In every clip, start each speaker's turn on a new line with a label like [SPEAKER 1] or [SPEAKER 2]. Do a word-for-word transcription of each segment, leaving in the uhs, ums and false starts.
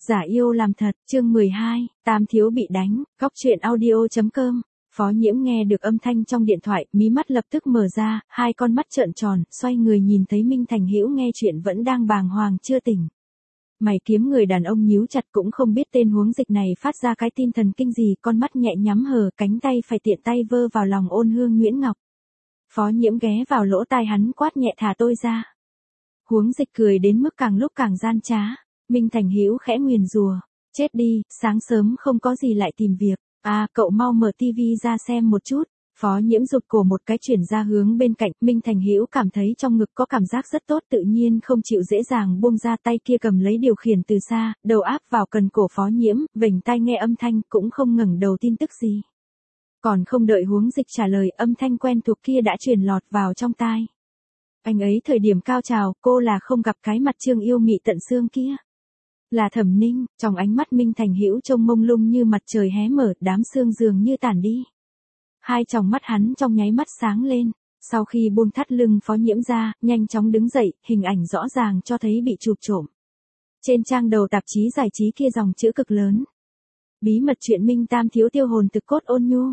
[SPEAKER 1] Giả yêu làm thật, chương mười hai, Tam thiếu bị đánh, góc truyện audio.com. Phó Nhiễm nghe được âm thanh trong điện thoại, mí mắt lập tức mở ra, hai con mắt trợn tròn, xoay người nhìn thấy Minh Thành Hữu nghe chuyện vẫn đang bàng hoàng chưa tỉnh. Mày kiếm người đàn ông nhíu chặt cũng không biết tên huống dịch này phát ra cái tin thần kinh gì, con mắt nhẹ nhắm hờ, cánh tay phải tiện tay vơ vào lòng Ôn Hương Nguyễn Ngọc. Phó Nhiễm ghé vào lỗ tai hắn quát nhẹ thả tôi ra. Huống dịch cười đến mức càng lúc càng gian trá. Minh Thành Hữu khẽ nguyền rủa, chết đi, sáng sớm không có gì lại tìm việc, à cậu mau mở tivi ra xem một chút. Phó Nhiễm rụt cổ một cái chuyển ra hướng bên cạnh, Minh Thành Hữu cảm thấy trong ngực có cảm giác rất tốt, tự nhiên không chịu dễ dàng buông ra, tay kia cầm lấy điều khiển từ xa, đầu áp vào cần cổ Phó Nhiễm, vểnh tai nghe âm thanh, cũng không ngẩng đầu tin tức gì. Còn không đợi huống dịch trả lời, âm thanh quen thuộc kia đã truyền lọt vào trong tai. Anh ấy thời điểm cao trào, cô là không gặp cái mặt trương yêu mị tận xương kia. Là Thẩm Ninh, trong ánh mắt Minh Thành Hữu trông mông lung như mặt trời hé mở, đám sương dường như tản đi. Hai tròng mắt hắn trong nháy mắt sáng lên, sau khi buông thắt lưng Phó Nhiễm ra, nhanh chóng đứng dậy, hình ảnh rõ ràng cho thấy bị chụp trộm. Trên trang đầu tạp chí giải trí kia dòng chữ cực lớn. Bí mật chuyện Minh Tam thiếu tiêu hồn thực cốt ôn nhu.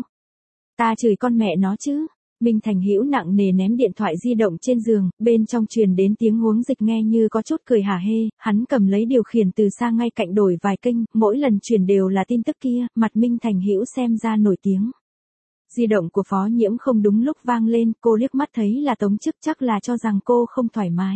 [SPEAKER 1] Ta chửi con mẹ nó chứ. Minh Thành Hữu nặng nề ném điện thoại di động trên giường, bên trong truyền đến tiếng huống dịch nghe như có chút cười hả hê, hắn cầm lấy điều khiển từ xa ngay cạnh đổi vài kênh, mỗi lần truyền đều là tin tức kia, mặt Minh Thành Hữu xem ra nổi tiếng. Di động của Phó Nhiễm không đúng lúc vang lên, cô liếc mắt thấy là Tống Chức, chắc là cho rằng cô không thoải mái.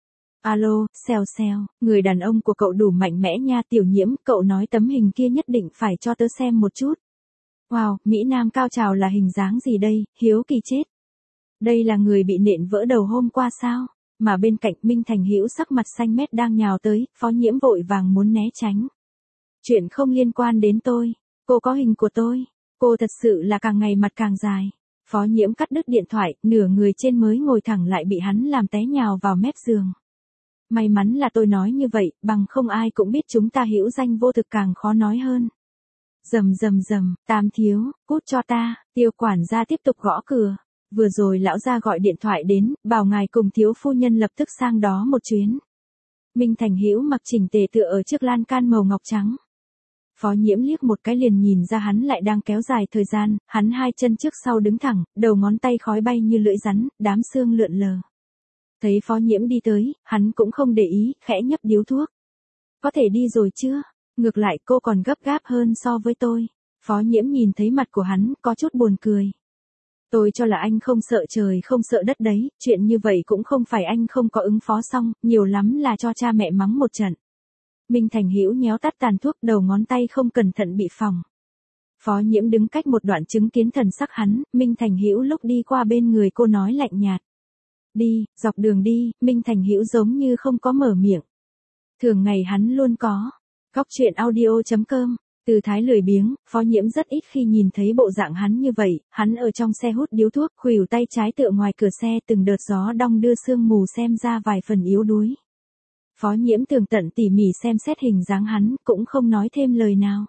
[SPEAKER 1] Alo, xèo xèo, người đàn ông của cậu đủ mạnh mẽ nha Tiểu Nhiễm, cậu nói tấm hình kia nhất định phải cho tớ xem một chút. Wow, Mỹ Nam cao trào là hình dáng gì đây, hiếu kỳ chết. Đây là người bị nện vỡ đầu hôm qua sao? Mà bên cạnh Minh Thành Hữu sắc mặt xanh mét đang nhào tới, Phó Nhiễm vội vàng muốn né tránh. Chuyện không liên quan đến tôi, cô có hình của tôi, cô thật sự là càng ngày mặt càng dài. Phó Nhiễm cắt đứt điện thoại, nửa người trên mới ngồi thẳng lại bị hắn làm té nhào vào mép giường. May mắn là tôi nói như vậy, bằng không ai cũng biết chúng ta hữu danh vô thực, càng khó nói hơn. Rầm rầm rầm, Tam thiếu, cút cho ta, Tiêu quản gia tiếp tục gõ cửa. Vừa rồi lão gia gọi điện thoại đến, bảo ngài cùng thiếu phu nhân lập tức sang đó một chuyến. Minh Thành Hữu mặc chỉnh tề tựa ở trước lan can màu ngọc trắng. Phó Nhiễm liếc một cái liền nhìn ra hắn lại đang kéo dài thời gian, hắn hai chân trước sau đứng thẳng, đầu ngón tay khói bay như lưỡi rắn, đám xương lượn lờ. Thấy Phó Nhiễm đi tới, hắn cũng không để ý, khẽ nhấp điếu thuốc. Có thể đi rồi chưa? Ngược lại cô còn gấp gáp hơn so với tôi. Phó Nhiễm nhìn thấy mặt của hắn, có chút buồn cười. Tôi cho là anh không sợ trời không sợ đất đấy, chuyện như vậy cũng không phải anh không có ứng phó xong, nhiều lắm là cho cha mẹ mắng một trận. Minh Thành Hữu nhéo tắt tàn thuốc, đầu ngón tay không cẩn thận bị phỏng. Phó Nhiễm đứng cách một đoạn chứng kiến thần sắc hắn, Minh Thành Hữu lúc đi qua bên người cô nói lạnh nhạt. Đi, dọc đường đi, Minh Thành Hữu giống như không có mở miệng. Thường ngày hắn luôn có. Góc truyện audio.com, từ thái lười biếng, Phó Nhiễm rất ít khi nhìn thấy bộ dạng hắn như vậy, hắn ở trong xe hút điếu thuốc, khuỷu tay trái tựa ngoài cửa xe, từng đợt gió đong đưa sương mù xem ra vài phần yếu đuối. Phó Nhiễm tường tận tỉ mỉ xem xét hình dáng hắn, cũng không nói thêm lời nào.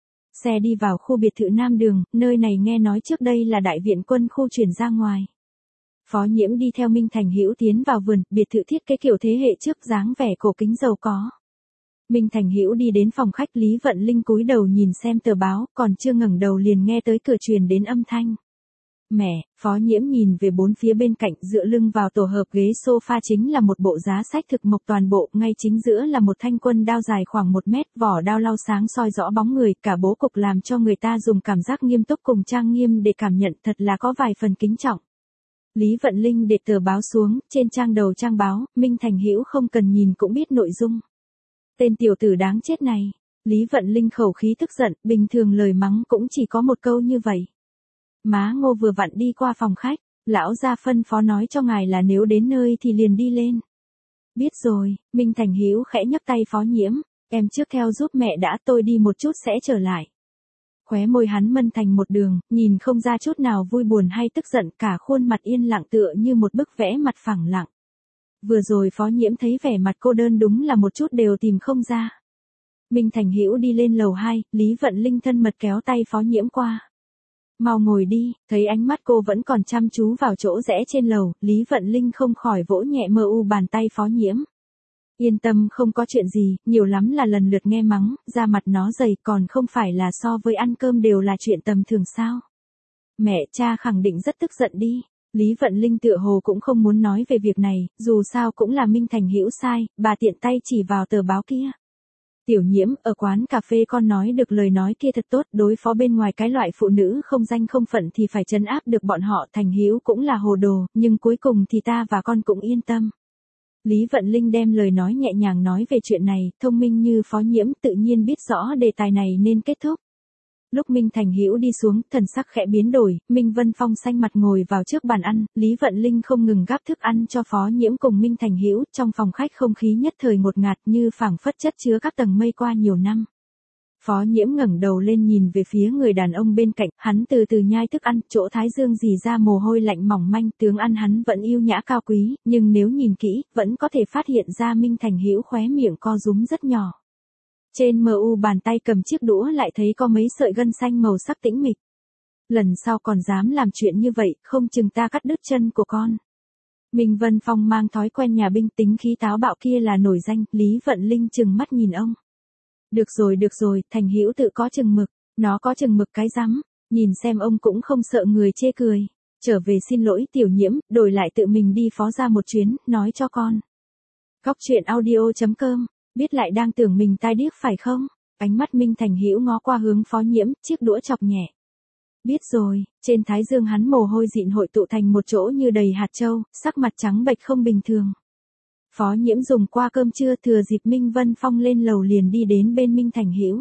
[SPEAKER 1] Xe đi vào khu biệt thự Nam Đường, nơi này nghe nói trước đây là đại viện quân khu chuyển ra ngoài. Phó Nhiễm đi theo Minh Thành Hữu tiến vào vườn, biệt thự thiết kế kiểu thế hệ trước, dáng vẻ cổ kính giàu có. Minh Thành Hữu đi đến phòng khách, Lý Vận Linh cúi đầu nhìn xem tờ báo, còn chưa ngẩng đầu liền nghe tới cửa truyền đến âm thanh. Mẹ, Phó Nhiễm nhìn về bốn phía bên cạnh, dựa lưng vào tổ hợp ghế sofa chính là một bộ giá sách thực mộc toàn bộ, ngay chính giữa là một thanh quân đao dài khoảng một mét, vỏ đao lau sáng soi rõ bóng người, cả bố cục làm cho người ta dùng cảm giác nghiêm túc cùng trang nghiêm để cảm nhận, thật là có vài phần kính trọng. Lý Vận Linh để tờ báo xuống, trên trang đầu trang báo, Minh Thành Hữu không cần nhìn cũng biết nội dung. Tên tiểu tử đáng chết này. Lý Vận Linh khẩu khí tức giận, bình thường lời mắng cũng chỉ có một câu như vậy. Má Ngô vừa vặn đi qua phòng khách, lão gia phân phó nói cho ngài là nếu đến nơi thì liền đi lên. Biết rồi, Minh Thành Hữu khẽ nhấc tay Phó Nhiễm, em trước theo giúp mẹ đã, tôi đi một chút sẽ trở lại. Khóe môi hắn mân thành một đường, nhìn không ra chút nào vui buồn hay tức giận, cả khuôn mặt yên lặng tựa như một bức vẽ mặt phẳng lặng. Vừa rồi Phó Nhiễm thấy vẻ mặt cô đơn đúng là một chút đều tìm không ra. Minh Thành Hữu đi lên lầu hai, Lý Vận Linh thân mật kéo tay Phó Nhiễm qua. Mau ngồi đi, thấy ánh mắt cô vẫn còn chăm chú vào chỗ rẽ trên lầu, Lý Vận Linh không khỏi vỗ nhẹ mờ u bàn tay Phó Nhiễm. Yên tâm không có chuyện gì, nhiều lắm là lần lượt nghe mắng, da mặt nó dày còn không phải là so với ăn cơm đều là chuyện tầm thường sao. Mẹ cha khẳng định rất tức giận đi. Lý Vận Linh tựa hồ cũng không muốn nói về việc này, dù sao cũng là Minh Thành Hữu sai, bà tiện tay chỉ vào tờ báo kia. Tiểu Nhiễm, ở quán cà phê con nói được lời nói kia thật tốt, đối phó bên ngoài cái loại phụ nữ không danh không phận thì phải trấn áp được bọn họ. Thành Hữu cũng là hồ đồ, nhưng cuối cùng thì ta và con cũng yên tâm. Lý Vận Linh đem lời nói nhẹ nhàng nói về chuyện này, thông minh như Phó Nhiễm tự nhiên biết rõ đề tài này nên kết thúc. Lúc Minh Thành Hữu đi xuống, thần sắc khẽ biến đổi, Minh Vân Phong xanh mặt ngồi vào trước bàn ăn, Lý Vận Linh không ngừng gắp thức ăn cho Phó Nhiễm cùng Minh Thành Hữu, trong phòng khách không khí nhất thời ngột ngạt như phảng phất chất chứa các tầng mây qua nhiều năm. Phó Nhiễm ngẩng đầu lên nhìn về phía người đàn ông bên cạnh, hắn từ từ nhai thức ăn, chỗ thái dương rỉ ra mồ hôi lạnh mỏng manh, tướng ăn hắn vẫn yêu nhã cao quý, nhưng nếu nhìn kỹ, vẫn có thể phát hiện ra Minh Thành Hữu khóe miệng co rúm rất nhỏ. Trên mờ u bàn tay cầm chiếc đũa lại thấy có mấy sợi gân xanh màu sắc tĩnh mịch. Lần sau còn dám làm chuyện như vậy, không chừng ta cắt đứt chân của con. Minh Vân Phong mang thói quen nhà binh, tính khí táo bạo kia là nổi danh, Lý Vận Linh trừng mắt nhìn ông. Được rồi được rồi, Thành Hữu tự có chừng mực, nó có chừng mực cái rắm, nhìn xem ông cũng không sợ người chê cười. Trở về xin lỗi Tiểu Nhiễm, đổi lại tự mình đi phó ra một chuyến, nói cho con. Góc truyện audio chấm com, biết lại đang tưởng mình tai điếc phải không? Ánh mắt Minh Thành Hữu ngó qua hướng Phó Nhiễm, chiếc đũa chọc nhẹ. Biết rồi, trên thái dương hắn mồ hôi dịn hội tụ thành một chỗ như đầy hạt châu, sắc mặt trắng bệch không bình thường. Phó Nhiễm dùng qua cơm trưa, thừa dịp Minh Vân Phong lên lầu liền đi đến bên Minh Thành Hữu.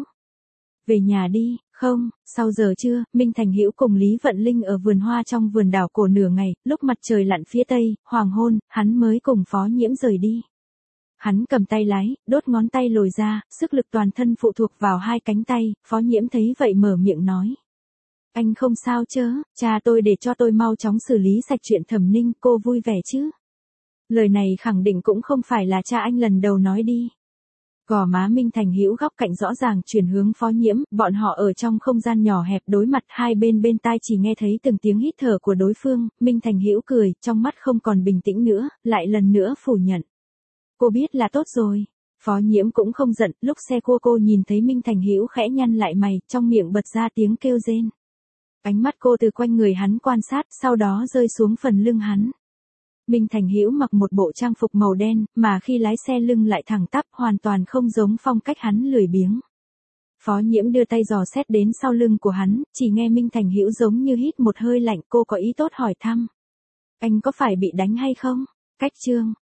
[SPEAKER 1] Về nhà đi, không, sau giờ trưa, Minh Thành Hữu cùng Lý Vận Linh ở vườn hoa trong vườn đảo cổ nửa ngày, lúc mặt trời lặn phía tây, hoàng hôn, hắn mới cùng Phó Nhiễm rời đi. Hắn cầm tay lái, đốt ngón tay lồi ra, sức lực toàn thân phụ thuộc vào hai cánh tay, Phó Nhiễm thấy vậy mở miệng nói. Anh không sao chớ, cha tôi để cho tôi mau chóng xử lý sạch chuyện Thẩm Ninh, cô vui vẻ chứ. Lời này khẳng định cũng không phải là cha anh lần đầu nói đi. Gò má Minh Thành Hữu góc cạnh rõ ràng chuyển hướng Phó Nhiễm, bọn họ ở trong không gian nhỏ hẹp đối mặt, hai bên bên tai chỉ nghe thấy từng tiếng hít thở của đối phương, Minh Thành Hữu cười, trong mắt không còn bình tĩnh nữa, lại lần nữa phủ nhận. Cô biết là tốt rồi. Phó Nhiễm cũng không giận, lúc xe cua cô nhìn thấy Minh Thành Hữu khẽ nhăn lại mày, trong miệng bật ra tiếng kêu rên. Ánh mắt cô từ quanh người hắn quan sát, sau đó rơi xuống phần lưng hắn. Minh Thành Hữu mặc một bộ trang phục màu đen, mà khi lái xe lưng lại thẳng tắp, hoàn toàn không giống phong cách hắn lười biếng. Phó Nhiễm đưa tay dò xét đến sau lưng của hắn, chỉ nghe Minh Thành Hữu giống như hít một hơi lạnh, cô có ý tốt hỏi thăm. Anh có phải bị đánh hay không? Cách chương.